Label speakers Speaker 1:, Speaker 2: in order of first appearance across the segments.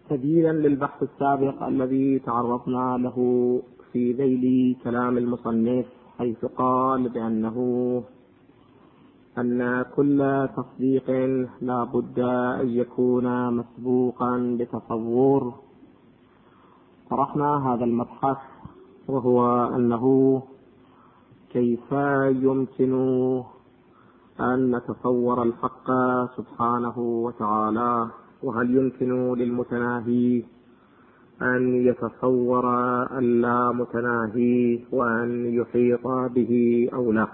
Speaker 1: تبيينا للبحث السابق الذي تعرضنا له في ذيل كلام المصنف، حيث قال بأنه أن كل تصديق لا بد أن يكون مسبوقا بتصور. طرحنا هذا المبحث، وهو أنه كيف يمكن أن نتصور الحق سبحانه وتعالى، وهل يمكن للمتناهي أن يتصور اللا متناهي وأن يحيط به أو لا.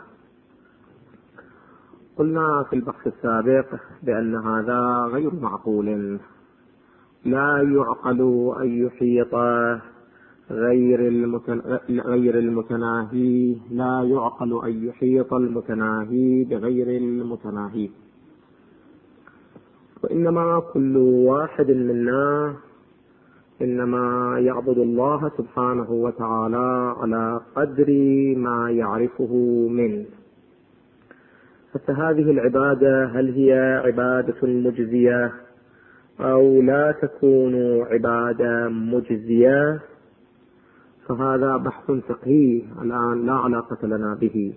Speaker 1: قلنا في البحث السابق بأن هذا غير معقول، لا يعقل أن يحيط غير المتناهي، لا يعقل أن يحيط المتناهي بغير المتناهي، وإنما كل واحد منا إنما يعبد الله سبحانه وتعالى على قدر ما يعرفه منه. فهذه العبادة هل هي عبادة مجزية أو لا تكون عبادة مجزية؟ فهذا بحث فقهي الآن لا علاقة لنا به.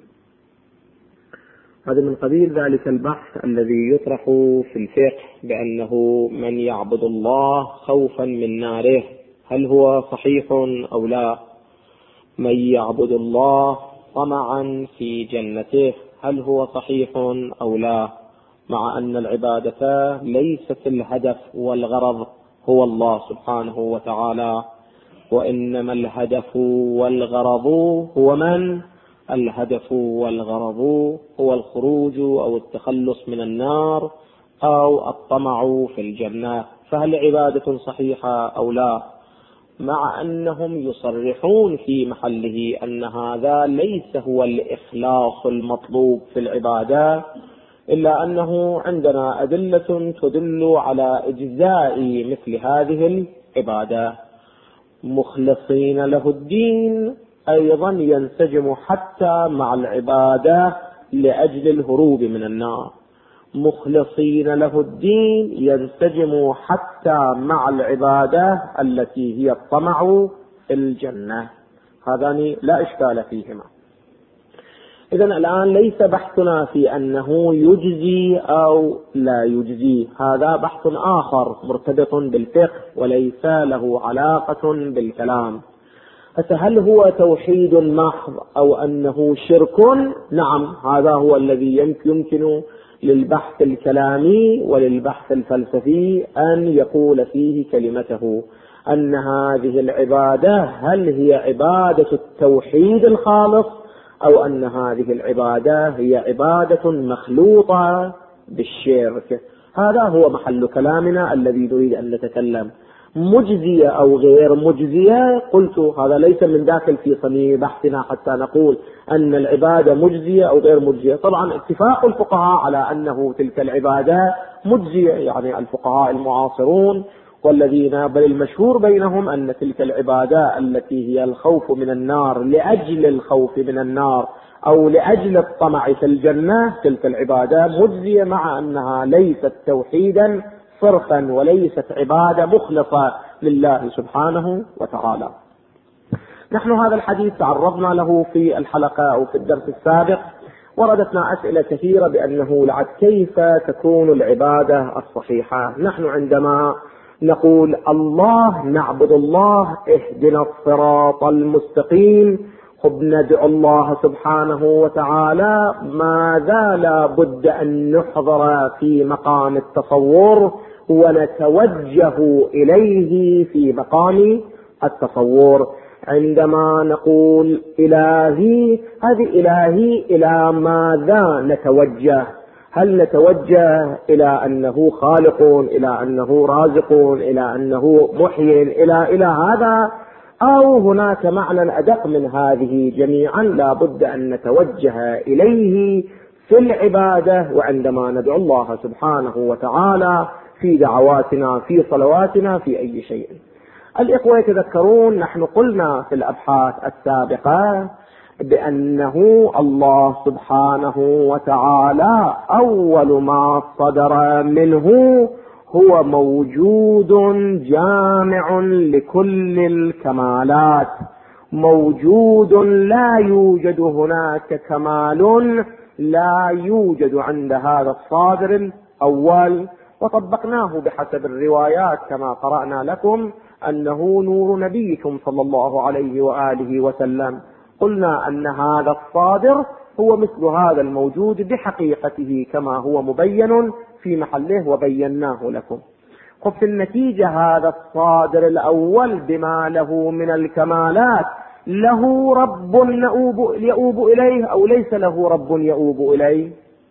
Speaker 1: هذا من قبيل ذلك البحث الذي يطرح في الفقه بأنه من يعبد الله خوفا من ناره هل هو صحيح أو لا؟ من يعبد الله طمعا في جنته هل هو صحيح أو لا؟ مع أن العبادة ليست الهدف والغرض هو الله سبحانه وتعالى، وإنما الهدف والغرض هو من؟ الهدف والغرض هو الخروج أو التخلص من النار أو الطمع في الجنة. فهل عبادة صحيحة أو لا؟ مع أنهم يصرحون في محله أن هذا ليس هو الإخلاص المطلوب في العبادة، إلا أنه عندنا أدلة تدل على إجزاء مثل هذه العبادة. مخلصين له الدين أيضا ينسجم حتى مع العبادة لأجل الهروب من النار، مخلصين له الدين ينسجم حتى مع العبادة التي هي الطمع في الجنة. هذان لا إشكال فيهما. إذن الآن ليس بحثنا في أنه يجزي أو لا يجزي، هذا بحث آخر مرتبط بالفقه وليس له علاقة بالكلام. فهل هو توحيد محض أو أنه شرك؟ نعم، هذا هو الذي يمكن للبحث الكلامي وللبحث الفلسفي أن يقول فيه كلمته، أن هذه العبادة هل هي عبادة التوحيد الخالص أو أن هذه العبادة هي عبادة مخلوطة بالشرك. هذا هو محل كلامنا الذي نريد أن نتكلم. مجزية أو غير مجزية، قلت هذا ليس من داخل في صميم بحثنا حتى نقول أن العبادة مجزية أو غير مجزية. طبعا اتفاق الفقهاء على أنه تلك العبادة مجزية، يعني الفقهاء المعاصرون والذين بل المشهور بينهم أن تلك العبادة التي هي الخوف من النار لأجل الخوف من النار أو لأجل الطمع في الجنة، تلك العبادة مجزية، مع أنها ليست توحيدا صرفا وليست عبادة مخلصة لله سبحانه وتعالى. نحن هذا الحديث تعرضنا له في الحلقة أو في الدرس السابق، وردتنا أسئلة كثيرة بأنه لعد كيف تكون العبادة الصحيحة. نحن عندما نقول الله نعبد الله اهدنا الصراط المستقيم، ندعو الله سبحانه وتعالى، ماذا لا بد أن نحضر في مقام التصور ونتوجه إليه في مقام التصور. عندما نقول إلهي، هذه إلهي إلى ماذا نتوجه؟ هل نتوجه إلى أنه خالق، إلى أنه رازق، إلى أنه محيي، إلى هذا، أو هناك معنى أدق من هذه جميعا لا بد أن نتوجه إليه في العبادة وعندما ندعو الله سبحانه وتعالى في دعواتنا في صلواتنا في أي شيء. الإخوة يتذكرون نحن قلنا في الأبحاث السابقة بأنه الله سبحانه وتعالى أول ما صدر منه هو موجود جامع لكل الكمالات، موجود لا يوجد هناك كمال لا يوجد عند هذا الصادر الأول. وطبقناه بحسب الروايات كما قرأنا لكم أنه نور نبيكم صلى الله عليه وآله وسلم. قلنا أن هذا الصادر هو مثل هذا الموجود بحقيقته كما هو مبين في محله وبيناه لكم. في النتيجة هذا الصادر الأول بما له من الكمالات له رب يؤوب إليه أو ليس له رب يؤوب إليه؟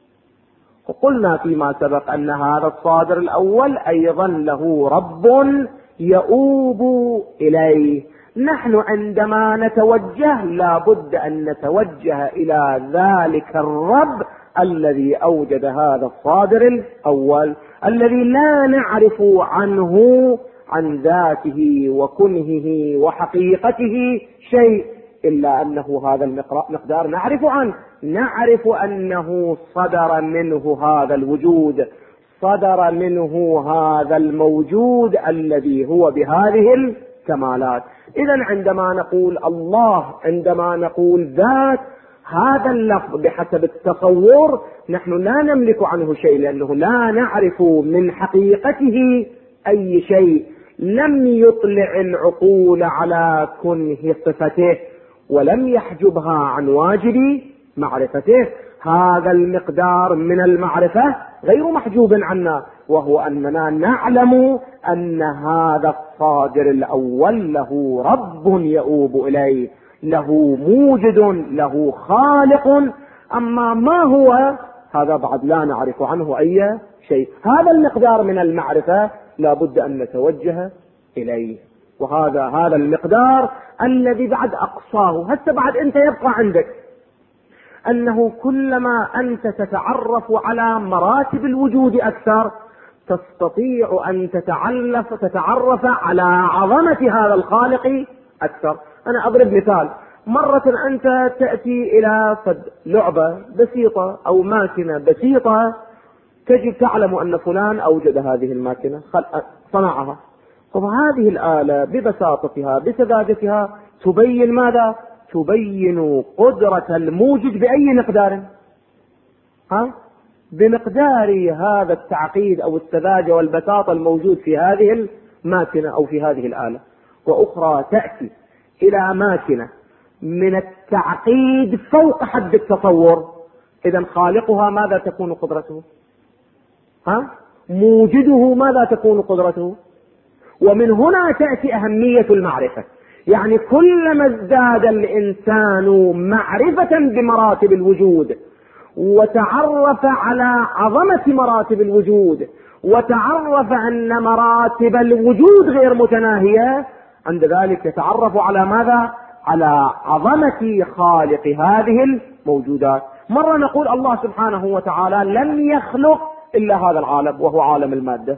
Speaker 1: وقلنا فيما سبق أن هذا الصادر الأول أيضا له رب يؤوب إليه. نحن عندما نتوجه لا بد أن نتوجه إلى ذلك الرب الذي أوجد هذا الصادر الأول، الذي لا نعرف عنه عن ذاته وكنهه وحقيقته شيء، إلا أنه هذا المقدار نعرف عنه، نعرف أنه صدر منه هذا الوجود، صدر منه هذا الموجود الذي هو بهذه الكمالات. إذن عندما نقول الله، عندما نقول ذات، هذا اللفظ بحسب التصور نحن لا نملك عنه شيء، لأنه لا نعرف من حقيقته أي شيء. لم يطلع العقول على كنه صفته ولم يحجبها عن واجب معرفته. هذا المقدار من المعرفة غير محجوب عنا، وهو أننا نعلم أن هذا الصادر الأول له رب يؤوب إليه، له موجد، له خالق. أما ما هو هذا بعد لا نعرف عنه أي شيء. هذا المقدار من المعرفة لا بد أن نتوجه إليه، وهذا المقدار الذي بعد أقصاه. هسه بعد أنت يبقى عندك أنه كلما أنت تتعرف على مراتب الوجود أكثر تستطيع أن تتعرف على عظمة هذا الخالق أكثر. أنا أضرب مثال. مرة أنت تأتي إلى لعبة بسيطة أو ماكينة بسيطة، تجد تعلم أن فلان أوجد هذه الماكينة، صنعها. وهذه الآلة ببساطتها بسذاجتها تبين ماذا؟ تبين قدرة الموجد بأي مقدار؟ بمقدار هذا التعقيد أو السذاجة والبساطة الموجود في هذه الماكينة أو في هذه الآلة. وأخرى تأتي إلى ماكينة من التعقيد فوق حد التصور، إذن خالقها ماذا تكون قدرته؟ موجده ماذا تكون قدرته؟ ومن هنا تأتي أهمية المعرفة. يعني كلما ازداد الإنسان معرفة بمراتب الوجود وتعرف على عظمة مراتب الوجود وتعرف أن مراتب الوجود غير متناهية، عند ذلك يتعرف على ماذا؟ على عظمة خالق هذه الموجودات. مرة نقول الله سبحانه وتعالى لم يخلق إلا هذا العالم وهو عالم المادة،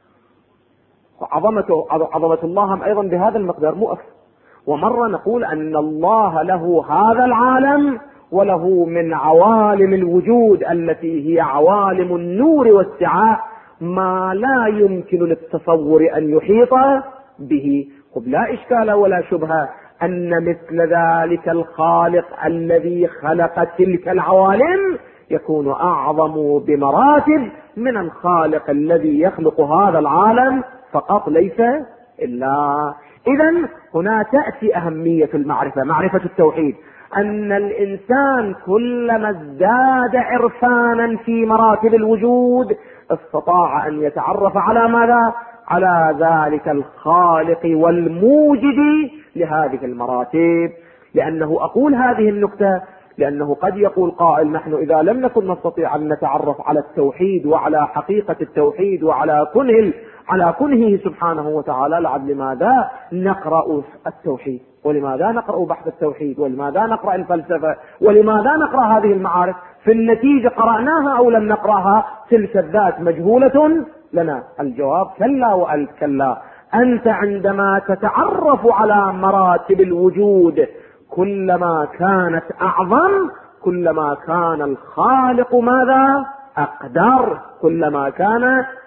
Speaker 1: عظمة الله أيضا بهذا المقدار مو أكثر. ومرة نقول أن الله له هذا العالم وله من عوالم الوجود التي هي عوالم النور والسعاء ما لا يمكن للتصور أن يحيط به. لا إشكال ولا شبهة أن مثل ذلك الخالق الذي خلق تلك العوالم يكون أعظم بمراتب من الخالق الذي يخلق هذا العالم فقط، ليس إلا. إذن هنا تأتي أهمية المعرفة، معرفة التوحيد، أن الإنسان كلما ازداد عرفانا في مراتب الوجود استطاع أن يتعرف على ماذا؟ على ذلك الخالق والموجد لهذه المراتب. لأنه أقول هذه النكتة لأنه قد يقول قائل نحن إذا لم نكن نستطيع أن نتعرف على التوحيد وعلى حقيقة التوحيد وعلى كنهه سبحانه وتعالى، لماذا نقرأ التوحيد؟ ولماذا نقرأ بحث التوحيد؟ ولماذا نقرأ الفلسفة؟ ولماذا نقرأ هذه المعارف؟ في النتيجة قرأناها أو لم نقرأها تلك الذات مجهولة لنا. الجواب كلا وألف كلا. أنت عندما تتعرف على مراتب الوجود كلما كانت أعظم كلما كان الخالق ماذا؟ أقدر، كلما كان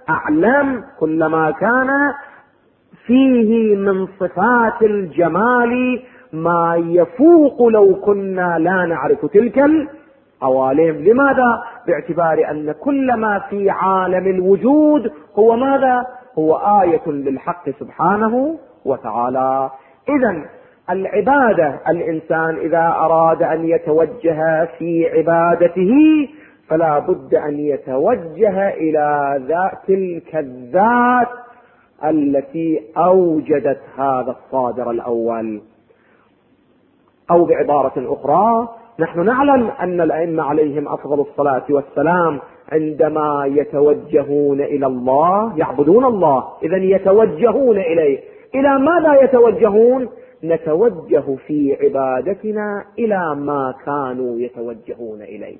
Speaker 1: أعلم، كلما كان فيه من صفات الجمال ما يفوق لو كنا لا نعرف تلك العوالم. لماذا؟ باعتبار أن كل ما في عالم الوجود هو ماذا؟ هو آية للحق سبحانه وتعالى. إذن العبادة، الإنسان إذا أراد أن يتوجه في عبادته فلا بد أن يتوجه إلى تلك الذات التي أوجدت هذا الصادر الأول. أو بعبارة أخرى، نحن نعلم أن الأئمة عليهم أفضل الصلاة والسلام عندما يتوجهون إلى الله يعبدون الله، إذن يتوجهون إليه. إلى ماذا يتوجهون؟ نتوجه في عبادتنا إلى ما كانوا يتوجهون إليه.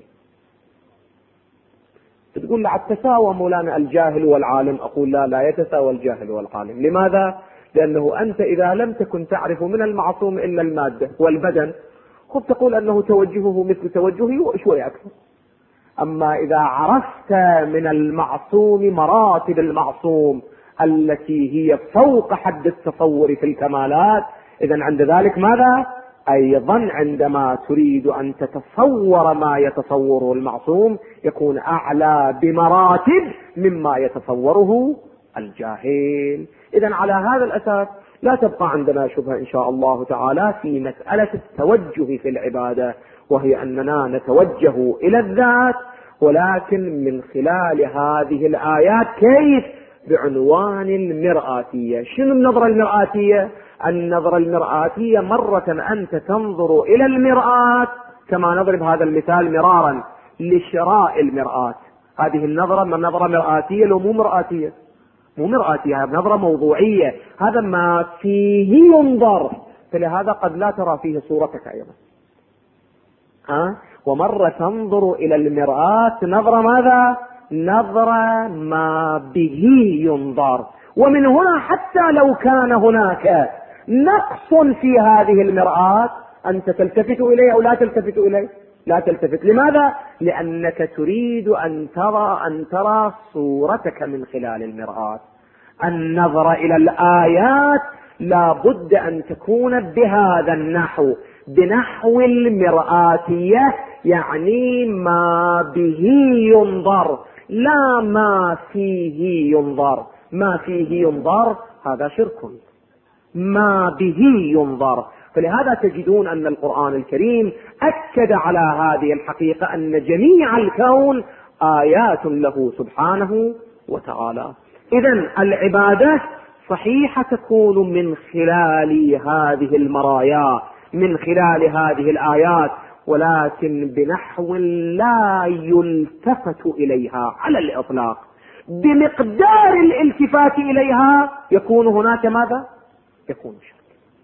Speaker 1: تقول لي تساوى مولانا الجاهل والعالم؟ أقول لا يتساوى الجاهل والعالم. لماذا؟ لأنه أنت إذا لم تكن تعرف من المعصوم إلا المادة والبدن، خذ تقول أنه توجهه مثل توجهي وشوي أكثر. أما إذا عرفت من المعصوم مراتب المعصوم التي هي فوق حد التصور في الكمالات، إذن عند ذلك ماذا؟ أيضا عندما تريد أن تتصور ما يتصوره المعصوم يكون أعلى بمراتب مما يتصوره الجاهل. إذن على هذا الأساس لا تبقى عندنا شبهة إن شاء الله تعالى في مسألة التوجه في العبادة، وهي أننا نتوجه إلى الذات، ولكن من خلال هذه الآيات. كيف؟ بعنوان المرآتية. شنو النظرة المرآتية؟ النظرة المرآتية مرة أنت تنظر إلى المرآة، كما نضرب هذا المثال مرارا لشراء المرآة. هذه النظرة من نظرة مرآتية لو مو مرآتية؟ مو مرآتية، هذه نظرة موضوعية، هذا ما فيه ينظر، فلهذا قد لا ترى فيه صورتك أيضا. ومرة تنظر إلى المرآة نظرة ماذا؟ نظرة ما به ينظر. ومن هنا حتى لو كان هناك نقص في هذه المرآة أنت تلتفت إليه أو لا تلتفت إليه؟ لا تلتفت. لماذا؟ لأنك تريد أن ترى صورتك من خلال المرآة. النظر إلى الآيات لا بد أن تكون بهذا النحو، بنحو المرآتية، يعني ما به ينظر لا ما فيه ينظر. ما فيه ينظر هذا شرك، ما به ينظر. فلهذا تجدون أن القرآن الكريم أكد على هذه الحقيقة، أن جميع الكون آيات له سبحانه وتعالى. إذن العبادة صحيحة تكون من خلال هذه المرايا، من خلال هذه الآيات، ولكن بنحو لا يلتفت إليها على الإطلاق. بمقدار الالتفات إليها يكون هناك ماذا؟ يكون شرك.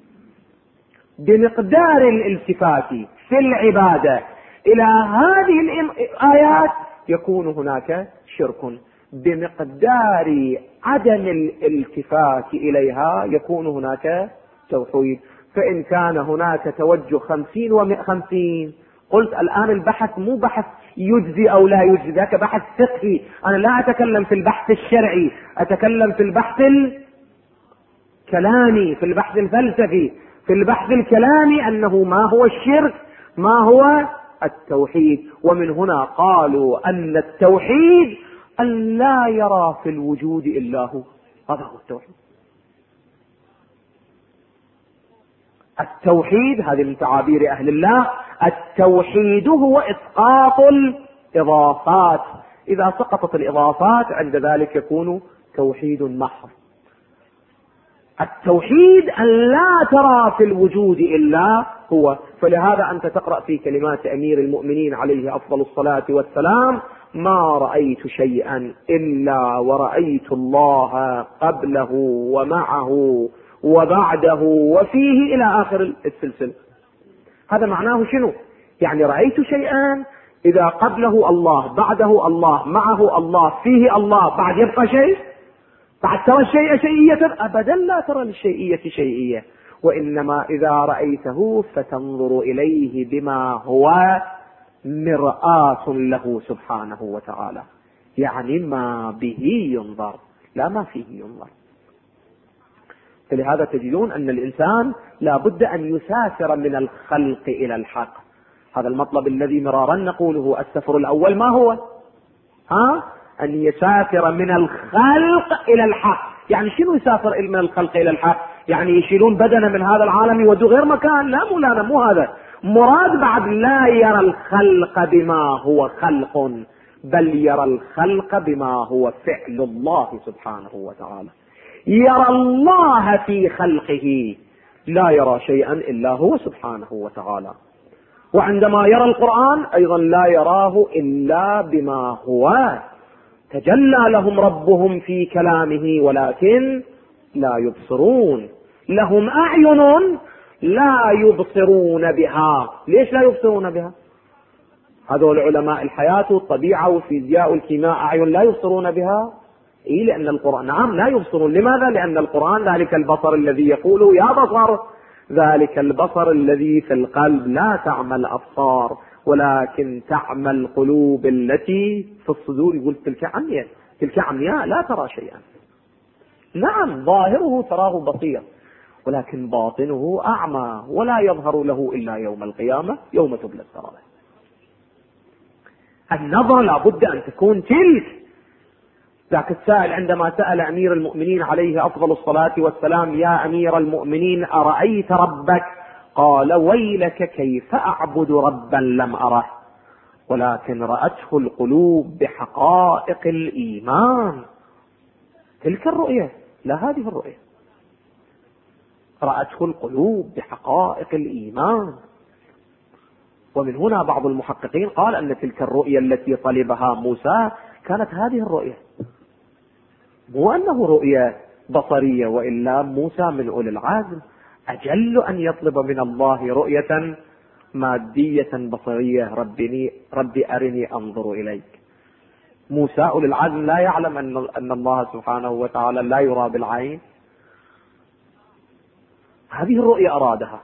Speaker 1: بمقدار الالتفات في العبادة إلى هذه الآيات يكون هناك شرك. بمقدار عدم الالتفات إليها يكون هناك توحيد. فإن كان هناك توجه 50 و50، قلت الآن البحث مو بحث يجزي أو لا يجزي، ذاك بحث فقهي. أنا لا أتكلم في البحث الشرعي، أتكلم في البحث الكلامي، في البحث الفلسفي. في البحث الكلامي أنه ما هو الشرك؟ ما هو التوحيد. ومن هنا قالوا أن التوحيد أن لا يرى في الوجود إلا هو. هذا هو التوحيد. التوحيد هذه من تعابير أهل الله، التوحيد هو إسقاط الإضافات. إذا سقطت الإضافات عند ذلك يكون توحيد محض. التوحيد أن لا ترى في الوجود إلا هو. فلهذا أنت تقرأ في كلمات أمير المؤمنين عليه أفضل الصلاة والسلام: ما رأيت شيئا إلا ورأيت الله قبله ومعه وبعده وفيه إلى آخر السلسلة. هذا معناه شنو؟ يعني رأيت شيئا إذا قبله الله، بعده الله، معه الله، فيه الله، بعد يبقى شيء؟ بعد ترى الشيء شيئية؟ أبدا لا ترى للشيئية شيئية. وإنما إذا رأيته فتنظر إليه بما هو مرآة له سبحانه وتعالى. يعني ما به ينظر لا ما فيه ينظر. فلهذا تجدون أن الإنسان لا بد أن يسافر من الخلق إلى الحق. هذا المطلب الذي مرارا نقوله. السفر الأول ما هو؟ أن يسافر من الخلق إلى الحق. يعني شنو يسافر من الخلق إلى الحق؟ يعني يشيلون بدنه من هذا العالم يودوه غير مكان. لا مولانا مو هذا مراد. بعد لا يرى الخلق بما هو خلق، بل يرى الخلق بما هو فعل الله سبحانه وتعالى. يرى الله في خلقه، لا يرى شيئا إلا هو سبحانه وتعالى. وعندما يرى القرآن أيضا لا يراه إلا بما هو تجلى لهم ربهم في كلامه ولكن لا يبصرون. لهم أعين لا يبصرون بها. ليش لا يبصرون بها؟ هذول علماء الحياة والطبيعة والفيزياء والكيمياء أعين لا يبصرون بها. لأن القرآن نعم لا يبصرون. لماذا؟ لأن القرآن ذلك البصر الذي يقول يا بصر، ذلك البصر الذي في القلب. لا تعمى الأبصار ولكن تعمى القلوب التي في الصدور. يقول تلك عمياء لا ترى شيئا. نعم ظاهره تراه بصير ولكن باطنه أعمى ولا يظهر له إلا يوم القيامة يوم تبلى السرائر. النظر لابد أن تكون تلك. ذاك السائل عندما سأل أمير المؤمنين عليه أفضل الصلاة والسلام يا أمير المؤمنين أرأيت ربك؟ قال ويلك كيف أعبد ربا لم أره ولكن رأته القلوب بحقائق الإيمان. تلك الرؤية لا هذه الرؤية. رأته القلوب بحقائق الإيمان. ومن هنا بعض المحققين قال أن تلك الرؤية التي طلبها موسى كانت هذه الرؤية، مو أنه رؤية بصرية. وإلا موسى من أولي العزم أجل أن يطلب من الله رؤية مادية بصرية. ربي أرني أنظر إليك. موسى أولي العزم لا يعلم أن الله سبحانه وتعالى لا يرى بالعين. هذه الرؤية أرادها.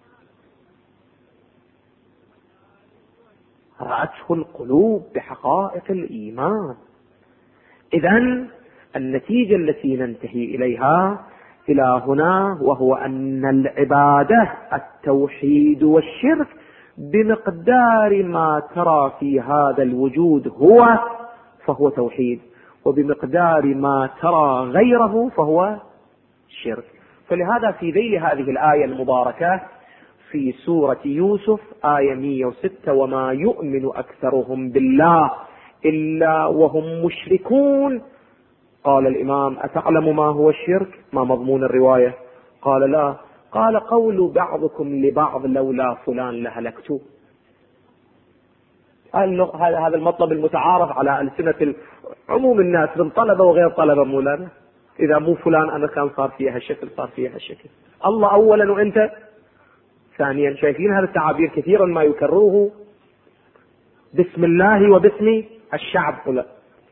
Speaker 1: رأته القلوب بحقائق الإيمان. إذن النتيجة التي ننتهي إليها إلى هنا وهو أن العبادة التوحيد والشرك بمقدار ما ترى في هذا الوجود هو فهو توحيد، وبمقدار ما ترى غيره فهو شرك. فلهذا في ذيل هذه الآية المباركة في سورة يوسف آية 106 وما يؤمن أكثرهم بالله إلا وهم مشركون. قال الإمام أتعلم ما هو الشرك؟ ما مضمون الرواية؟ قال لا. قال قول بعضكم لبعض لولا فلان لهلكت. هذا المطلب المتعارف على ألسنة عموم الناس من طلبة وغير طلبة. مولانا إذا مو فلان أنا كان صار فيها الشكل، صار فيها الشكل. الله أولا وأنت ثانيا. شايفين هذا التعابير كثيرا ما يكرروه بسم الله وباسم الشعب. ولا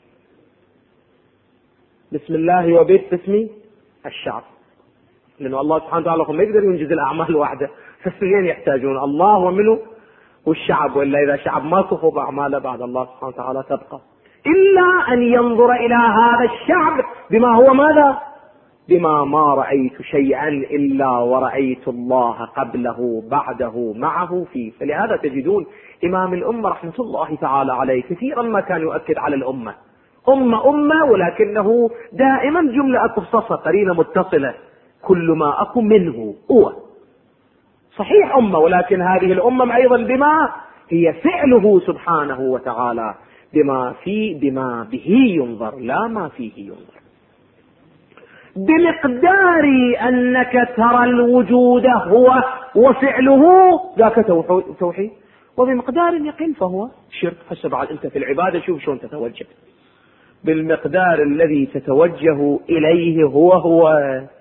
Speaker 1: بسم الله وباسم الشعب، لأنه الله سبحانه وتعالى ما يقدر ينجز الأعمال وحده، فاثنين يحتاجون الله ومنه والشعب. وإلا إذا شعب ما صفوا بأعماله بعد الله سبحانه وتعالى تبقى. إلا أن ينظر إلى هذا الشعب بما هو ماذا؟ بما ما رأيت شيئا إلا ورأيت الله قبله بعده معه فيه. فلهذا تجدون إمام الأمة رحمة الله تعالى عليه كثيرا ما كان يؤكد على الأمة أمة، ولكنه دائما جملة مختصرة قرينة متصلة. كل ما أكو منه هو صحيح أمة، ولكن هذه الأمة أيضا بما هي فعله سبحانه وتعالى، بما به ينظر لا ما فيه ينظر. بمقدار أنك ترى الوجود هو وفعله ذاك توحيد، وبمقدار يقل فهو شرك. هسه بعد أنت في العبادة شوف شلون تتوجه. بالمقدار الذي تتوجه إليه هو،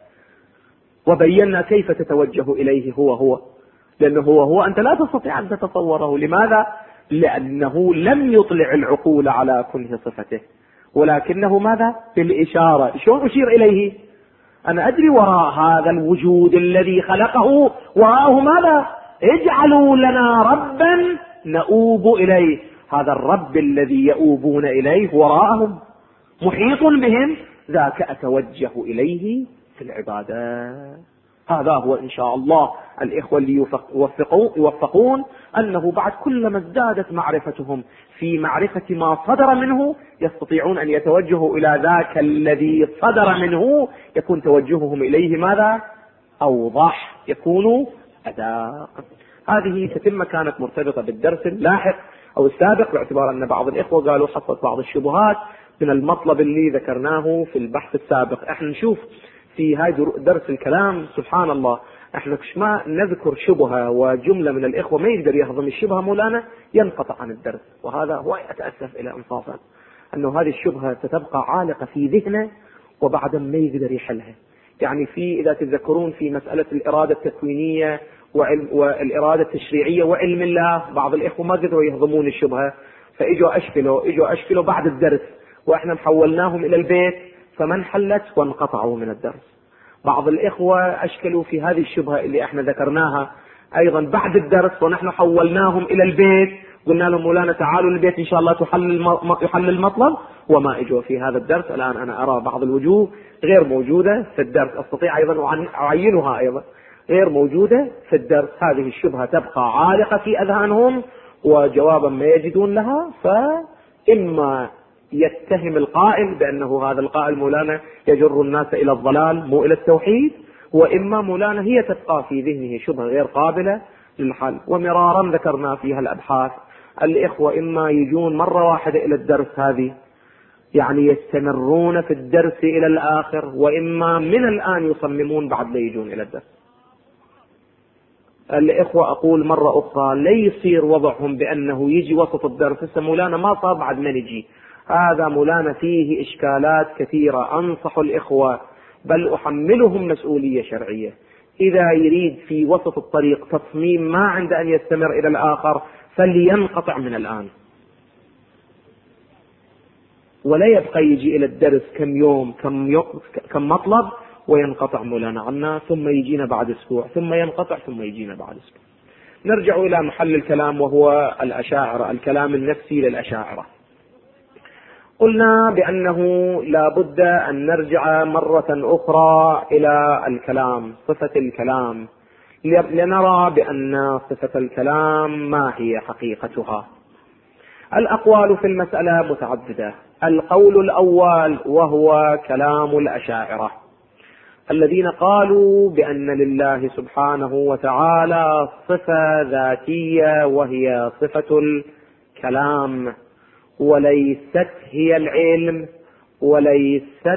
Speaker 1: وبينا كيف تتوجه إليه هو، لأنه هو أنت لا تستطيع أن تتصوره. لماذا؟ لأنه لم يطلع العقول على كنه صفته، ولكنه ماذا؟ بالإشارة. شلون أشير إليه؟ أنا أدري وراء هذا الوجود الذي خلقه وراءه ماذا؟ اجعلوا لنا ربا نؤوب إليه.
Speaker 2: هذا الرب الذي يؤوبون إليه وراءهم محيط بهم، ذاك أتوجه إليه في العبادة. هذا هو إن شاء الله الإخوة اللي يوفقون أنه بعد كلما ازدادت معرفتهم في معرفة ما صدر منه يستطيعون أن يتوجهوا إلى ذاك الذي صدر منه، يكون توجههم إليه ماذا؟ أوضح، يكون أداء. هذه تتمة كانت مرتبطة بالدرس اللاحق أو السابق، باعتبار أن بعض الإخوة قالوا حصلت بعض الشبهات من المطلب اللي ذكرناه في البحث السابق. احنا نشوف في هاي درس الكلام سبحان الله، احنا كش ما نذكر شبهة وجملة من الإخوة ما يقدر يهضم الشبهة مولانا ينقطع عن الدرس، وهذا هو أتأسف إلى إنصافا أنه هذه الشبهة ستبقى عالقة في ذهنه وبعد ما يقدر يحلها. يعني في إذا تتذكرون في مسألة الإرادة التكوينية والإرادة التشريعية وعلم الله، بعض الإخوة ما قدروا يهضمون الشبهة فإجوا أشكلوا بعد الدرس، وإحنا محولناهم إلى البيت فما انحلت وانقطعوا من الدرس. بعض الإخوة أشكلوا في هذه الشبهة اللي احنا ذكرناها أيضا بعد الدرس، ونحن حولناهم إلى البيت، قلنا لهم مولانا تعالوا البيت إن شاء الله يحل المطلب، وما إجوا في هذا الدرس. الآن أنا أرى بعض الوجوه غير موجودة في الدرس، أستطيع أيضا أعينها أيضا غير موجودة في الدرس. هذه الشبهة تبقى عالقة في أذهانهم وجوابا ما يجدون لها، فإما يتهم القائل بأنه هذا القائل مولانا يجر الناس إلى الضلال مو إلى التوحيد، وإما مولانا هي تبقى في ذهنه شبهة غير قابلة للحل. ومرارا ذكرنا فيها الأبحاث، الإخوة إما يجون مرة واحدة إلى الدرس هذه يعني يستمرون في الدرس إلى الآخر، وإما من الآن يصممون بعد لا يجون إلى الدرس. الإخوة أقول مرة أخرى لا يصير وضعهم بأنه يجي وسط الدرس مولانا ما صار بعد ما نجي، هذا مولانا فيه إشكالات كثيرة. أنصح الإخوة بل أحملهم مسؤولية شرعية، إذا يريد في وسط الطريق تصميم ما عند أن يستمر إلى الآخر فلينقطع من الآن، ولا يبقى يجي إلى الدرس كم مطلب وينقطع مولانا عنا، ثم يجينا بعد أسبوع، ثم ينقطع، ثم يجينا بعد أسبوع. نرجع إلى محل الكلام وهو الأشاعرة، الكلام النفسي للأشاعرة. قلنا بأنه لا بد أن نرجع مرة أخرى إلى الكلام، صفة الكلام، لنرى بأن صفة الكلام ما هي حقيقتها. الأقوال في المسألة متعددة. القول الأول وهو كلام الأشاعرة الذين قالوا بأن لله سبحانه وتعالى صفة ذاتية وهي صفة الكلام، وليست هي العلم، وليست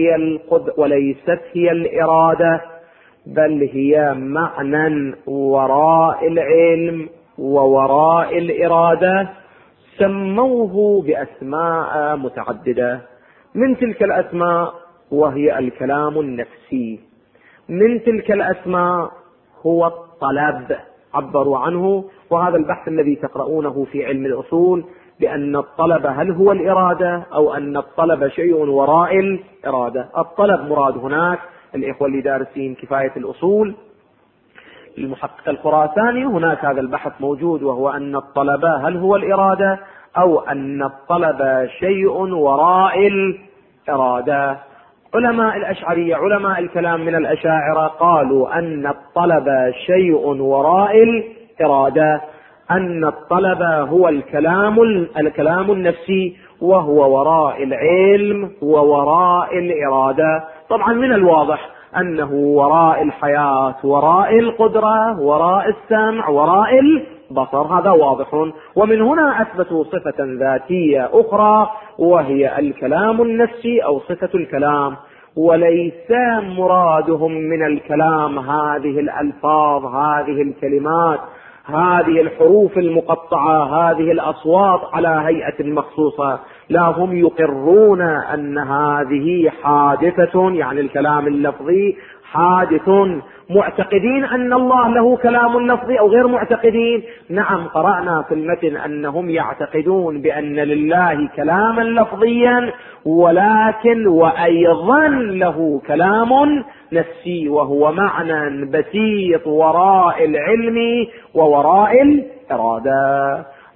Speaker 2: هي الإرادة، بل هي معنى وراء العلم ووراء الإرادة، سموه بأسماء متعددة. من تلك الأسماء وهي الكلام النفسي، من تلك الأسماء هو الطلب، عبروا عنه، وهذا البحث الذي تقرؤونه في علم الأصول بأن الطلب هل هو الإرادة أو أن الطلب شيء وراء الإرادة. الطلب مراد هناك الإخوة اللي دارسين كفاية الأصول المحقق الخراساني، هناك هذا البحث موجود، وهو أن الطلب هل هو الإرادة أو أن الطلب شيء وراء الإرادة. علماء الأشعرية علماء الكلام من الأشاعرة قالوا أن الطلب شيء وراء الإرادة، أن الطلب هو الكلام النفسي وهو وراء العلم ووراء الإرادة. طبعا من الواضح أنه وراء الحياة، وراء القدرة، وراء السمع، وراء البصر، هذا واضح. ومن هنا أثبتوا صفة ذاتية أخرى وهي الكلام النفسي أو صفة الكلام، وليس مرادهم من الكلام هذه الألفاظ، هذه الكلمات، هذه الحروف المقطعة، هذه الأصوات على هيئة مخصوصة، لا، هم يقرون أن هذه حادثة، يعني الكلام اللفظي حادث. معتقدين أن الله له كلام لفظي أو غير معتقدين؟ نعم، قرأنا في المتن أنهم يعتقدون بأن لله كلاما لفظيا، ولكن وأيضا له كلام نفسي وهو معنى بسيط وراء العلم ووراء الإرادة.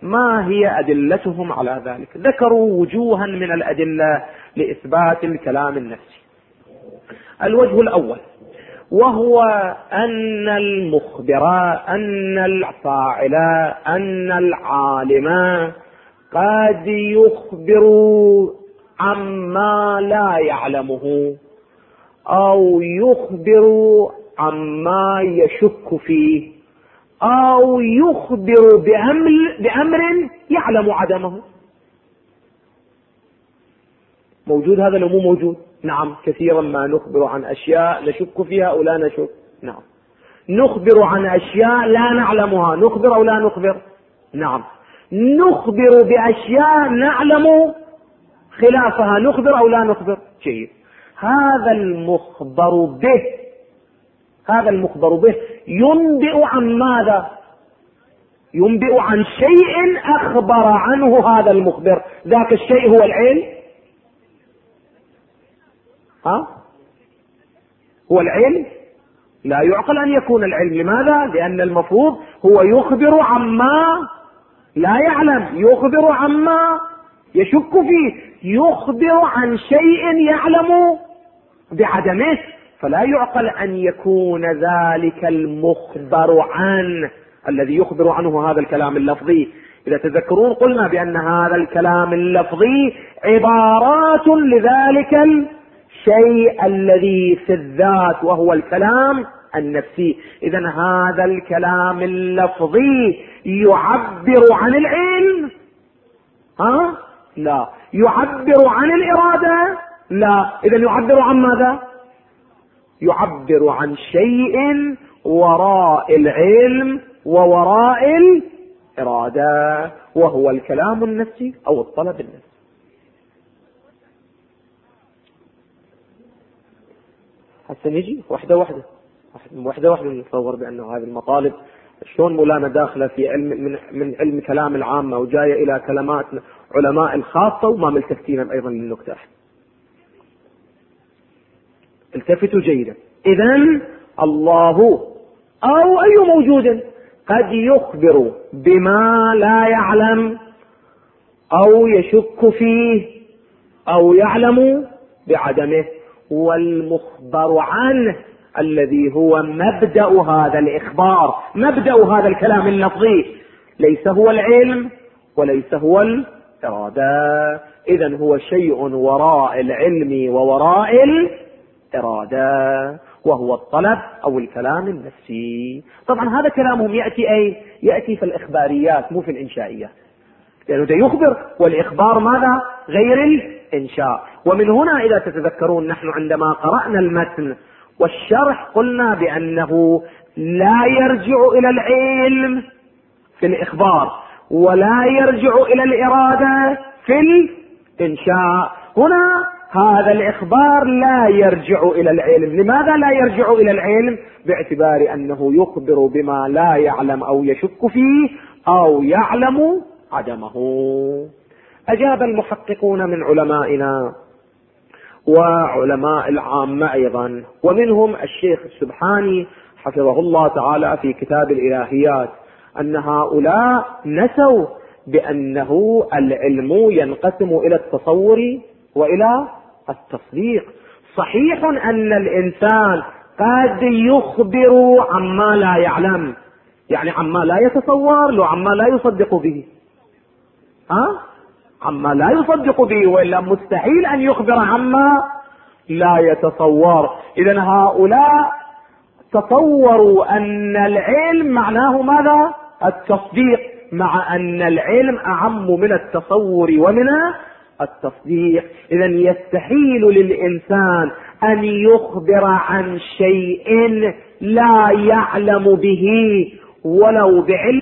Speaker 2: ما هي أدلتهم على ذلك؟ ذكروا وجوها من الأدلة لإثبات الكلام النفسي. الوجه الأول وهو أن المخبر، أن الفاعل، أن العالم قد يخبر عما لا يعلمه أو يخبر عما يشك فيه أو يخبر بأمر يعلم عدمه. موجود هذا لو مو موجود؟ نعم، كثيرا ما نخبر عن أشياء نشك فيها أو لا نشك. نعم، نخبر عن أشياء لا نعلمها، نخبر أو لا نخبر؟ نعم، نخبر بأشياء نعلم خلافها، نخبر أو لا نخبر؟ جيد. هذا المخبر به ينبئ عن ماذا؟ ينبئ عن شيء أخبر عنه هذا المخبر. ذاك الشيء هو العلم؟ هو العلم؟ لا يعقل أن يكون العلم. لماذا؟ لأن المفروض هو يخبر عما لا يعلم، يخبر عما يشك فيه، يخبر عن شيء يعلم بعدمه، فلا يعقل أن يكون ذلك المخبر عنه الذي يخبر عنه هذا الكلام اللفظي. إذا تذكرون قلنا بأن هذا الكلام اللفظي عبارات لذلك الشيء الذي في الذات وهو الكلام النفسي. إذن هذا الكلام اللفظي يعبر عن العلم؟ لا. يعبر عن الإرادة؟ لا. إذن يعبر عن ماذا؟ يعبر عن شيء وراء العلم ووراء الإرادة، وهو الكلام النفسي أو الطلب النفسي. هسه نجي واحدة واحدة نتصور بأنه هذه المطالب شلون مولانا داخلة في علم من علم كلام العامة وجاية إلى كلمات علماء الخاصة وما ملتفتين أيضا للنكتة. التفتوا جيدا. إذن الله أو أي موجود قد يخبر بما لا يعلم أو يشك فيه أو يعلم بعدمه، والمخبر عنه الذي هو مبدأ هذا الإخبار، مبدأ هذا الكلام اللفظي، ليس هو العلم وليس هو الإرادة. إذن هو شيء وراء العلم ووراء الإرادة، وهو الطلب أو الكلام النفسي. طبعا هذا كلامهم يأتي في الإخباريات مو في الإنشائيات، لأنه ده يخبر، والإخبار ماذا؟ غير الإنشاء. ومن هنا إذا تتذكرون نحن عندما قرأنا المتن والشرح قلنا بأنه لا يرجع إلى العلم في الإخبار ولا يرجع إلى الإرادة في الإنشاء. هنا هذا الإخبار لا يرجع إلى العلم. لماذا لا يرجع إلى العلم؟ باعتبار أنه يخبر بما لا يعلم أو يشك فيه أو يعلم عدمه. أجاب المحققون من علمائنا وعلماء العامة أيضا، ومنهم الشيخ السبحاني حفظه الله تعالى في كتاب الإلهيات، أن هؤلاء نسوا بأنه العلم ينقسم إلى التصور وإلى التصديق. صحيح أن الإنسان قد يخبر عما لا يعلم، يعني عما لا يتصور له، عما لا يصدق به، عما لا يصدق به، وإلا مستحيل أن يخبر عما لا يتصور. إذن هؤلاء تصوروا أن العلم معناه ماذا؟ التصديق، مع أن العلم أعم من التصور ومن التصديق. إذن يستحيل للإنسان أن يخبر عن شيء لا يعلم به ولو بعلم.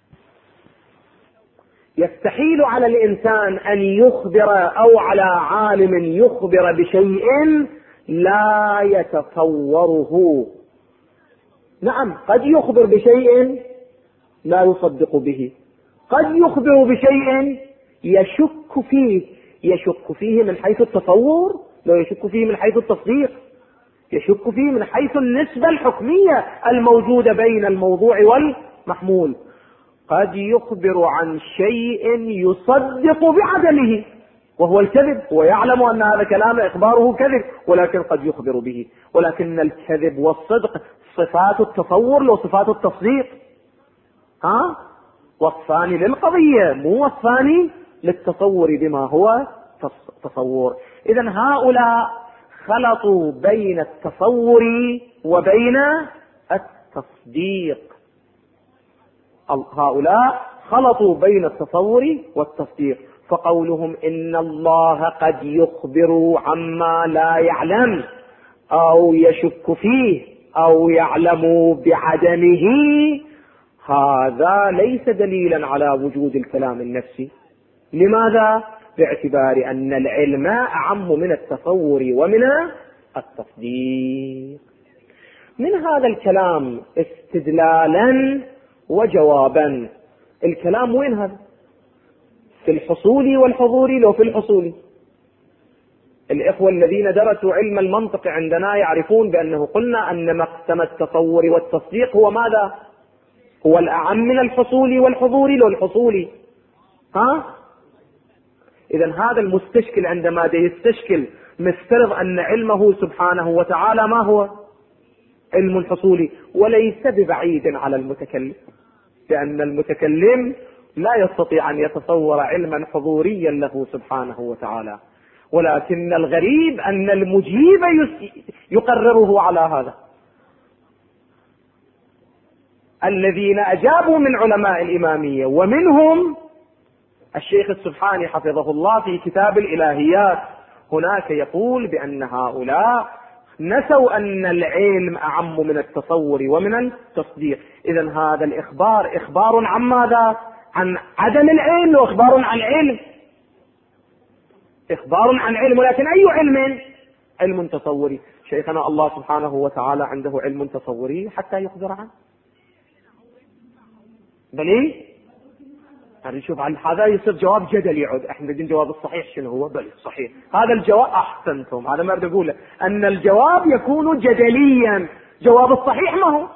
Speaker 2: يستحيل على الإنسان أن يخبر أو على عالم يخبر بشيء لا يتصوره. نعم، قد يخبر بشيء لا يصدق به، قد يخبر بشيء يشك فيه، يشك فيه من حيث التصور، لا يشك فيه من حيث التصديق، يشك فيه من حيث النسبة الحكمية الموجودة بين الموضوع والمحمول. قد يخبر عن شيء يصدق بعدمه وهو الكذب، ويعلم أن هذا كلام إخباره كذب، ولكن قد يخبر به. ولكن الكذب والصدق صفات التصور لو صفات التصديق، وصفان للقضية مو وصفان للتصور بما هو تصور. إذن هؤلاء خلطوا بين التصور وبين التصديق. هؤلاء خلطوا بين التصور والتصديق، فقولهم إن الله قد يخبر عما لا يعلم أو يشك فيه أو يعلم بعدمه، هذا ليس دليلا على وجود الكلام النفسي. لماذا؟ باعتبار أن العلم أعم من التصور ومن التصديق. من هذا الكلام استدلالا وجوابا. الكلام وين هذا؟ في الحصول والحضور لو في الحصول. الإخوة الذين درسوا علم المنطق عندنا يعرفون بأنه قلنا أن مقسم التصور والتصديق هو ماذا؟ هو الأعم من الحصول والحضور لو الحصول. إذن هذا المستشكل عندما يستشكل مفترض أن علمه سبحانه وتعالى ما هو؟ علم الحصول، وليس ببعيد على المتكلم، لأن المتكلم لا يستطيع أن يتصور علما حضوريا له سبحانه وتعالى، ولكن الغريب أن المجيب يقرره على هذا. الذين أجابوا من علماء الإمامية ومنهم الشيخ السبحاني حفظه الله في كتاب الإلهيات، هناك يقول بأن هؤلاء نسوا أن العلم أعم من التصور ومن التصديق. إذن هذا الإخبار إخبار عن ماذا؟ عن عدم العلم وإخبار عن علم. إخبار عن علم، ولكن أي علم؟ علم تصوري. شيخنا الله سبحانه وتعالى عنده علم تصوري حتى يخبر عنه؟ بلي نشوف عن هذا يصير جواب جدلي. يعود احنا بدين جواب الصحيح شنو هو؟ بل صحيح هذا الجواب. احسنتم، هذا ما بدي اقوله، ان الجواب يكون جدليا. جواب الصحيح ما هو؟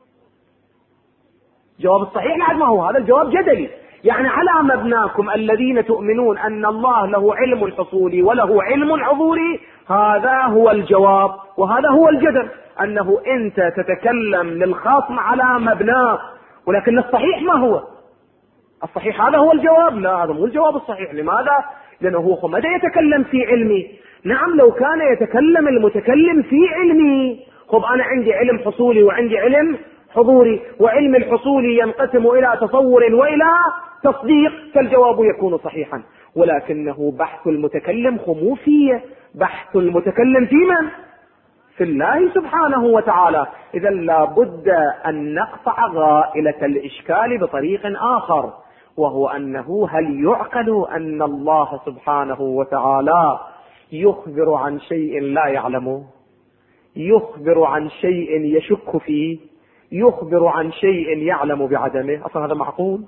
Speaker 2: جواب الصحيح بعد ما هو؟ هذا الجواب جدلي. يعني على مبناكم الذين تؤمنون ان الله له علم الحصول وله علم حضوري، هذا هو الجواب وهذا هو الجدل، انه انت تتكلم للخصم على مبناه، ولكن الصحيح ما هو؟ الصحيح هذا هو الجواب. لا، هذا مو الجواب الصحيح. لماذا؟ لأنه هو ماذا يتكلم في علمي. نعم، لو كان يتكلم المتكلم في علمي، خب أنا عندي علم حصولي وعندي علم حضوري، وعلم الحصولي ينقسم إلى تصور وإلى تصديق، فالجواب يكون صحيحا. ولكنه بحث المتكلم خموفية، بحث المتكلم في من؟ في الله سبحانه وتعالى. إذا لابد أن نقطع غائلة الإشكال بطريق آخر، وهو أنه هل يعقل أن الله سبحانه وتعالى يخبر عن شيء لا يعلمه، يخبر عن شيء يشك فيه، يخبر عن شيء يعلم بعدمه؟ أصلا هذا معقول؟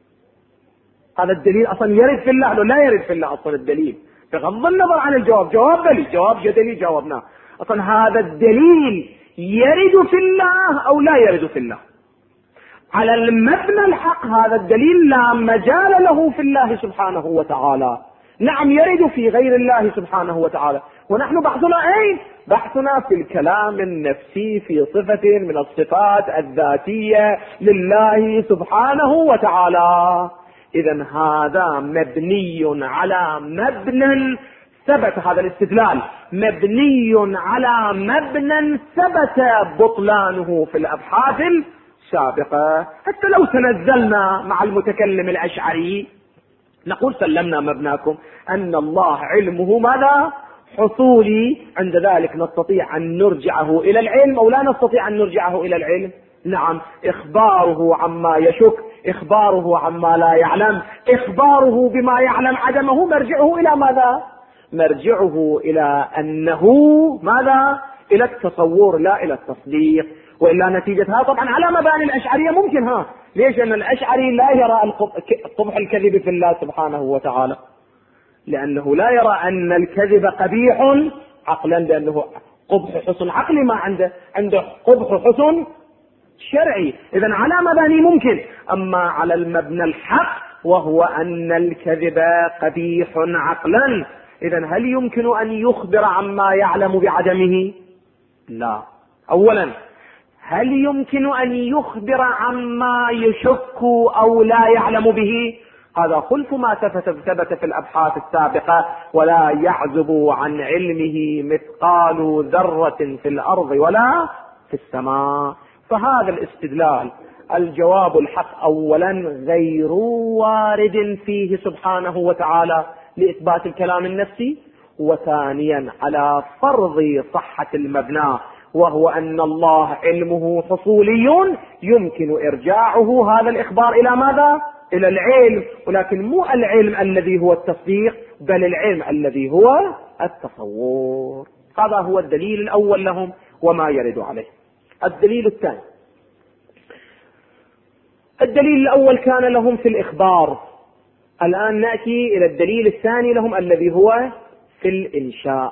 Speaker 2: هذا الدليل أصلا يرد في الله ولا لا يرد في الله؟ أصلا الدليل بغض النظر عن الجواب، جواب بلي، جواب جدلي جاوبناه، أصلا هذا الدليل يرد في الله أو لا يرد في الله؟ على المبنى الحق هذا الدليل لا مجال له في الله سبحانه وتعالى. نعم يرد في غير الله سبحانه وتعالى، ونحن بحثنا أين؟ بحثنا في الكلام النفسي في صفة من الصفات الذاتية لله سبحانه وتعالى. إذن هذا مبني على مبنى ثبت، هذا الاستدلال مبني على مبنى ثبت بطلانه في الأبحاث السابقة. حتى لو تنزلنا مع المتكلم الأشعري نقول سلمنا مبناكم أن الله علمه ماذا؟ حصولي، عند ذلك نستطيع أن نرجعه إلى العلم أو لا نستطيع أن نرجعه إلى العلم؟ نعم، إخباره عما يشك، إخباره عما لا يعلم، إخباره بما يعلم عدمه، مرجعه إلى ماذا؟ مرجعه إلى أنه ماذا؟ إلى التصور لا إلى التصديق. وإلا نتيجتها طبعا على مباني الأشعرية ممكن. ليش؟ أن الأشعري لا يرى قبح الكذب في الله سبحانه وتعالى، لأنه لا يرى أن الكذب قبيح عقلا، لأنه قبح حسن عقلي ما عنده قبح حسن شرعي. إذن على مباني ممكن، أما على المبنى الحق وهو أن الكذب قبيح عقلا، إذن هل يمكن أن يخبر عما يعلم بعدمه؟ لا. أولا، هل يمكن أن يخبر عما يشك أو لا يعلم به؟ هذا خلف ما ثبت في الأبحاث السابقة، ولا يعزب عن علمه مثقال ذرة في الأرض ولا في السماء. فهذا الاستدلال الجواب الحق أولا غير وارد فيه سبحانه وتعالى لإثبات الكلام النفسي، وثانيا على فرض صحة المبنى وهو أن الله علمه حصولي، يمكن إرجاعه هذا الإخبار إلى ماذا؟ إلى العلم، ولكن مو العلم الذي هو التصديق، بل العلم الذي هو التصور. هذا هو الدليل الأول لهم وما يرد عليه. الدليل الثاني، الدليل الأول كان لهم في الإخبار، الآن نأتي إلى الدليل الثاني لهم الذي هو في الإنشاء.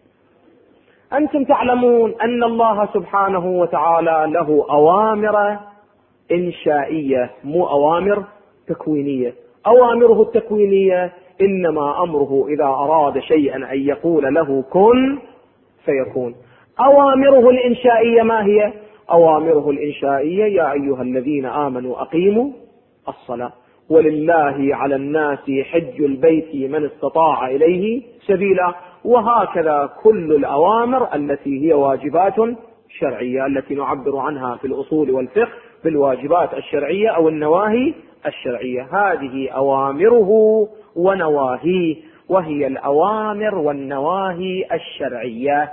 Speaker 2: أنتم تعلمون أن الله سبحانه وتعالى له أوامر إنشائية، مو أوامر تكوينية. أوامره التكوينية إنما أمره إذا أراد شيئا أن يقول له كن فيكون. أوامره الإنشائية ما هي؟ أوامره الإنشائية يا أيها الذين آمنوا أقيموا الصلاة، ولله على الناس حج البيت من استطاع إليه سبيلا. وهكذا كل الأوامر التي هي واجبات شرعية، التي نعبر عنها في الأصول والفقه بالواجبات الشرعية أو النواهي الشرعية. هذه أوامره ونواهيه، وهي الأوامر والنواهي الشرعية.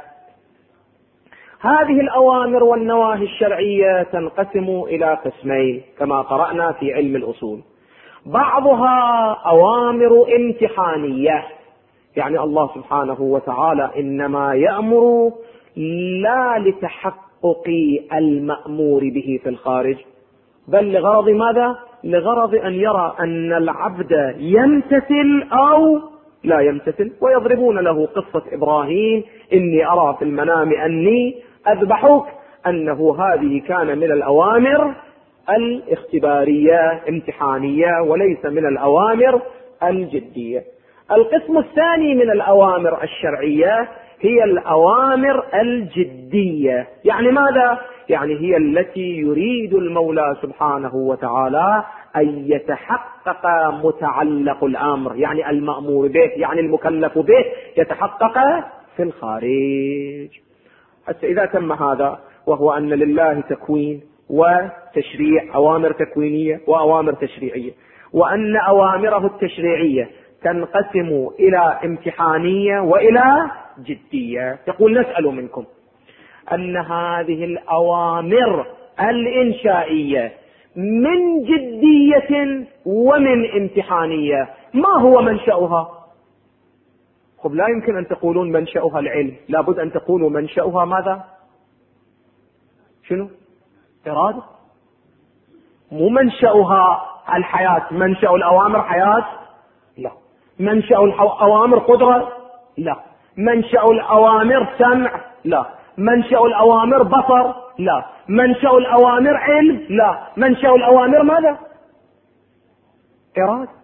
Speaker 2: هذه الأوامر والنواهي الشرعية تنقسم إلى قسمين كما قرأنا في علم الأصول. بعضها أوامر امتحانية، يعني الله سبحانه وتعالى إنما يأمر لا لتحقق المأمور به في الخارج، بل لغرض ماذا؟ لغرض أن يرى أن العبد يمتثل أو لا يمتثل. ويضربون له قصة إبراهيم إني أرى في المنام أني أذبحك، أنه هذه كان من الأوامر الاختبارية امتحانية وليس من الأوامر الجدية. القسم الثاني من الأوامر الشرعية هي الأوامر الجدية. يعني ماذا؟ يعني هي التي يريد المولى سبحانه وتعالى أن يتحقق متعلق الأمر، يعني المأمور به، يعني المكلف به، يتحقق في الخارج. حتى إذا تم هذا، وهو أن لله تكوين وتشريع، أوامر تكوينية وأوامر تشريعية، وأن أوامره التشريعية تنقسم إلى امتحانية وإلى جدية. يقول نسأل منكم أن هذه الأوامر الإنشائية من جدية ومن امتحانية، ما هو منشأها؟ خب لا يمكن أن تقولون منشأها العلم، لابد أن تقولوا منشأها ماذا؟ شنو؟ إرادة. مو منشأها الحياة، منشأ الأوامر حياة؟ لا. منشأ الأوامر قدرة؟ لا. منشأ الأوامر سمع؟ لا. منشأ الأوامر بصر؟ لا. منشأ الأوامر علم؟ لا. منشأ الأوامر ماذا؟ إرادة.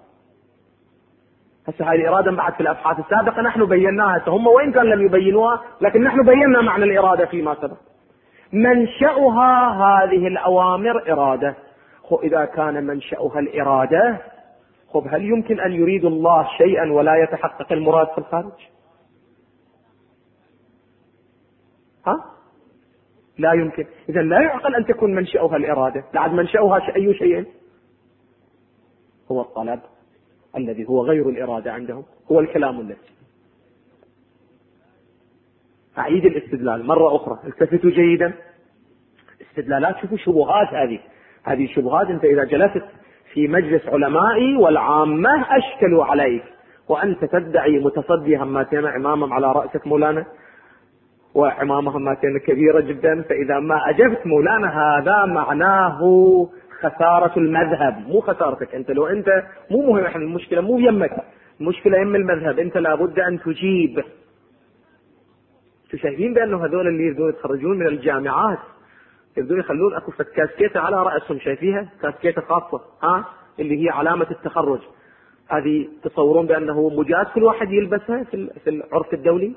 Speaker 2: هسه هذه الإرادة بعد في الأبحاث السابقة نحن بيناها، هم وإن كان لم يبينوها لكن نحن بينا معنى الإرادة فيما سبق. منشأها هذه الأوامر إرادة. إذا كان منشأها الإرادة، هل يمكن أن يريد الله شيئا ولا يتحقق المراد في الخارج؟ لا يمكن. إذن لا يعقل أن تكون منشأها الإرادة، بعد منشأها أي شيء؟ هو الطلب الذي هو غير الإرادة عندهم، هو الكلام النفسي. أعيد الاستدلال مرة أخرى، التفتوا جيدا. استدلالات، شوفوا شبهات، هذه شبهات أنت إذا جلست في مجلس علمائي والعامة أشكلوا عليك، وأنت تدعي متصدي هماتين عمامة على رأسك مولانا، وعمامة هماتين كبيرة جدا، فإذا ما أجبت مولانا هذا معناه خسارة المذهب، مو خسارتك أنت. لو أنت مو مهم، احنا المشكلة مو يمك، المشكلة يم المذهب، أنت لابد أن تجيب. شايفين بأنه هذول اللي يريدون يتخرجون من الجامعات يبدون يخلون اكو كاسكيتة على رأسهم، شايفيها كاسكيتة خاصة اللي هي علامة التخرج. هذه تصورون بأنه مجاز كل واحد يلبسها في العرف الدولي؟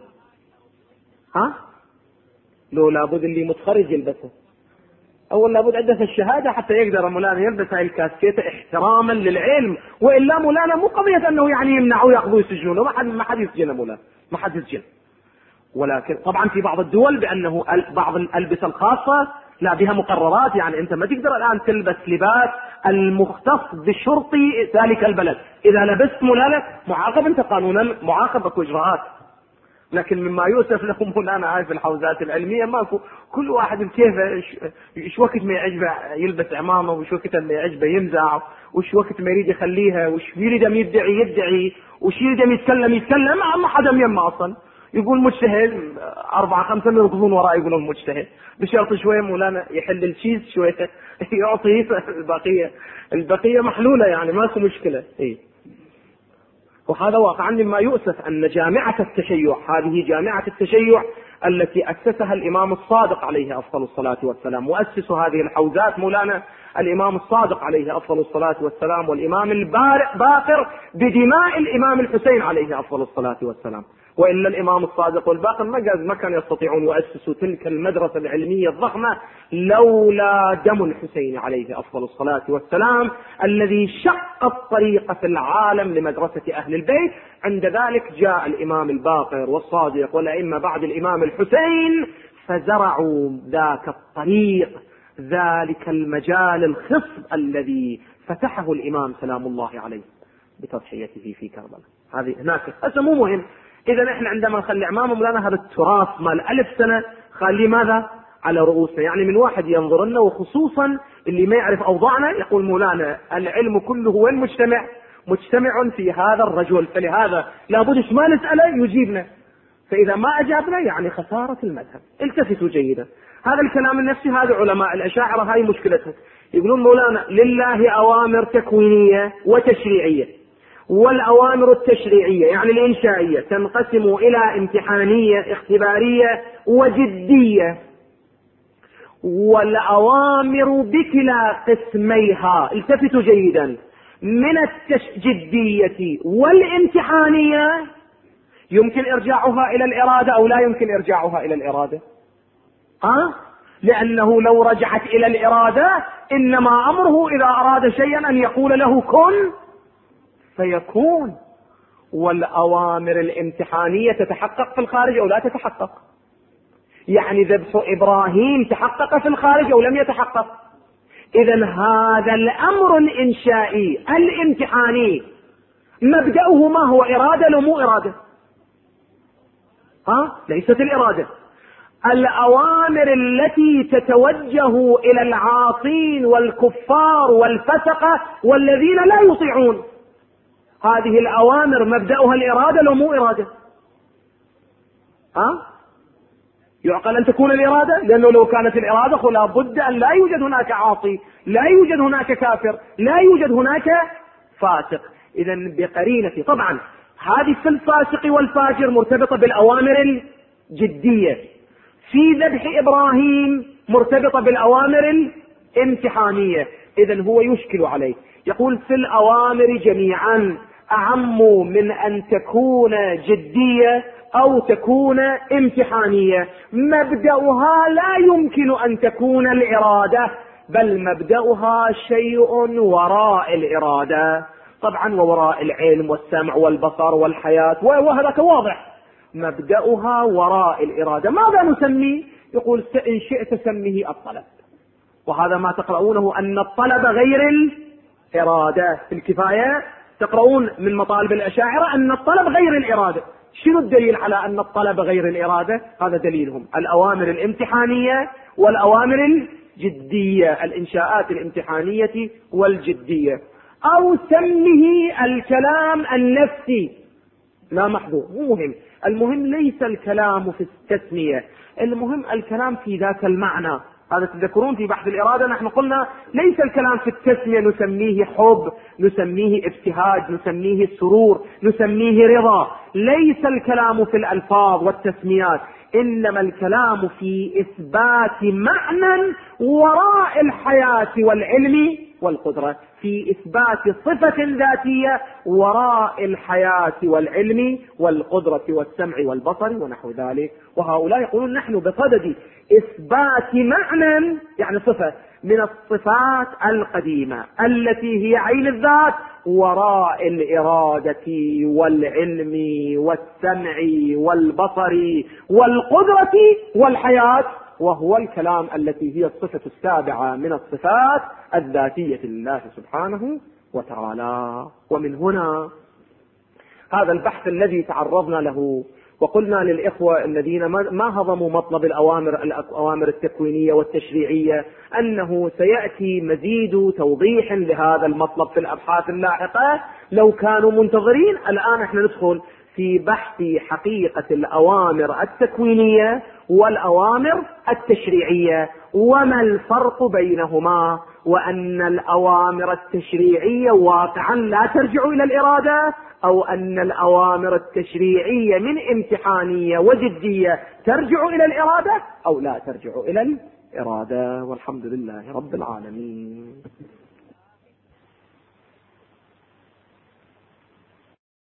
Speaker 2: لو لابد اللي متخرج يلبسها. أول لابد عنده الشهادة حتى يقدر مولانا يلبس هاي الكاسكيتة احتراما للعلم، وإلا مولانا مو قضية أنه يعني يمنعوا يأخذوا يسجنونه، ما حد يسجن مولانا، ما حد يسجن. ولكن طبعا في بعض الدول بأنه بعض الألبسة الخاصة لا بها مقررات، يعني أنت ما تقدر الآن تلبس لباس المختص بشرطي ذلك البلد، إذا لبست مولانا معاقب، أنت قانونا معاقب، أكو إجراءات. لكن مما يؤسف لهم مولانا هاي في الحوزات العلمية ماكو، كل واحد بكيفه، ايش وقت ما يعجبه يلبس عمامه، وش وقت ما يعجبه يمزع، وش وقت ما يريد يخليها، وش يريد يدعي، وش يريد يتكلم، ما حدا يما اصلا يقول مجتهد، 4-5 يركضون وراء يقولون مجتهد، بشرط شوية مولانا يحل الشيز شوية يعطيه البقية محلولة، يعني ماكو مشكلة. وهذا واقعا مما يؤسف أن جامعة التشيع، هذه جامعة التشيع التي أسسها الإمام الصادق عليه أفضل الصلاة والسلام، مؤسس هذه الحوزات مولانا الإمام الصادق عليه أفضل الصلاة والسلام، والإمام الباقر بدماء الإمام الحسين عليه أفضل الصلاة والسلام. وإلا الإمام الصادق والباقر ما كانوا يستطيعون يؤسسوا تلك المدرسة العلمية الضخمة لولا دم الحسين عليه أفضل الصلاة والسلام الذي شق الطريق في العالم لمدرسة أهل البيت. عند ذلك جاء الإمام الباقر والصادق والأئمة بعد الإمام الحسين فزرعوا ذاك الطريق، ذلك المجال الخصب الذي فتحه الإمام سلام الله عليه بتضحيته في كربلاء. هذه هناك هذا مو مهم. إذا إحنا عندما نخلي عمامهم لنا هذا التراث مال 1000 سنة خلي ماذا على رؤوسنا، يعني من واحد ينظر لنا، وخصوصا اللي ما يعرف أوضاعنا يقول مولانا العلم كله وين مجتمع في هذا الرجل، فلهذا لابد ما نسأله يجيبنا، فإذا ما أجابنا يعني خسارة المذهب. التفتوا جيدا، هذا الكلام النفسي هذا علماء الأشاعرة هاي مشكلتهم، يقولون مولانا لله أوامر تكوينية وتشريعية، والأوامر التشريعية يعني الإنشائية تنقسم إلى امتحانية اختبارية وجدية، والأوامر بكلا قسميها، التفتوا جيدا، من الجدية والامتحانية يمكن إرجاعها إلى الإرادة أو لا يمكن إرجاعها إلى الإرادة. لأنه لو رجعت إلى الإرادة إنما أمره إذا أراد شيئا أن يقول له كن فيكون، والأوامر الامتحانية تتحقق في الخارج أو لا تتحقق، يعني ذبح إبراهيم تحقق في الخارج أو لم يتحقق. إذن هذا الأمر الإنشائي الامتحاني مبدأه ما هو؟ إرادة لو مو إرادة؟ ليست الإرادة. الأوامر التي تتوجه إلى العاصين والكفار والفسقة والذين لا يطيعون، هذه الأوامر مبدأها الإرادة لو مو إرادة؟ يعقل أن تكون الإرادة، لأنه لو كانت الإرادة فلا بد أن لا يوجد هناك عاصي، لا يوجد هناك كافر، لا يوجد هناك فاسق. إذن بقرينة، طبعا هذه في الفاسق والفاجر مرتبطة بالأوامر الجدية، في ذبح إبراهيم مرتبطة بالأوامر الامتحانية. إذن هو يشكل عليه، يقول في الأوامر جميعا أعم من أن تكون جدية أو تكون امتحانية، مبدأها لا يمكن أن تكون الإرادة، بل مبدأها شيء وراء الإرادة، طبعا ووراء العلم والسمع والبصر والحياة، وهذا واضح، مبدأها وراء الإرادة. ماذا نسميه؟ يقول إن شئت سميه الطلب، وهذا ما تقرؤونه أن الطلب غير الإرادة. في الكفاية تقرؤون من مطالب الأشاعرة أن الطلب غير الإرادة. شنو الدليل على أن الطلب غير الإرادة؟ هذا دليلهم الأوامر الامتحانية والأوامر الجدية، الإنشاءات الامتحانية والجدية. أو سمه الكلام النفسي، لا محظور، مو مهم، المهم ليس الكلام في التسمية، المهم الكلام في ذاك المعنى. هذا تذكرون في بحث الإرادة نحن قلنا ليس الكلام في التسمية نسميه حب، نسميه ابتهاج، نسميه سرور، نسميه رضا، ليس الكلام في الألفاظ والتسميات، إنما الكلام في إثبات معنى وراء الحياة والعلم والقدرة، في إثبات صفة ذاتية وراء الحياة والعلم والقدرة والسمع والبصر ونحو ذلك. وهؤلاء يقولون نحن بصدد إثبات معنى، يعني صفة من الصفات القديمة التي هي عين الذات وراء الإرادة والعلم والسمع والبصر والقدرة والحياة، وهو الكلام التي هي الصفة السابعة من الصفات الذاتية لله سبحانه وتعالى. ومن هنا هذا البحث الذي تعرضنا له، وقلنا للإخوة الذين ما هضموا مطلب الأوامر التكوينية والتشريعية أنه سيأتي مزيد توضيح لهذا المطلب في الأبحاث اللاحقة لو كانوا منتظرين. الآن احنا ندخل في بحث حقيقة الأوامر التكوينية والأوامر التشريعية وما الفرق بينهما، وأن الأوامر التشريعية واقعا لا ترجع إلى الإرادة، أو أن الأوامر التشريعية من امتحانية وجدية ترجع إلى الإرادة أو لا ترجع إلى الإرادة. والحمد لله رب العالمين.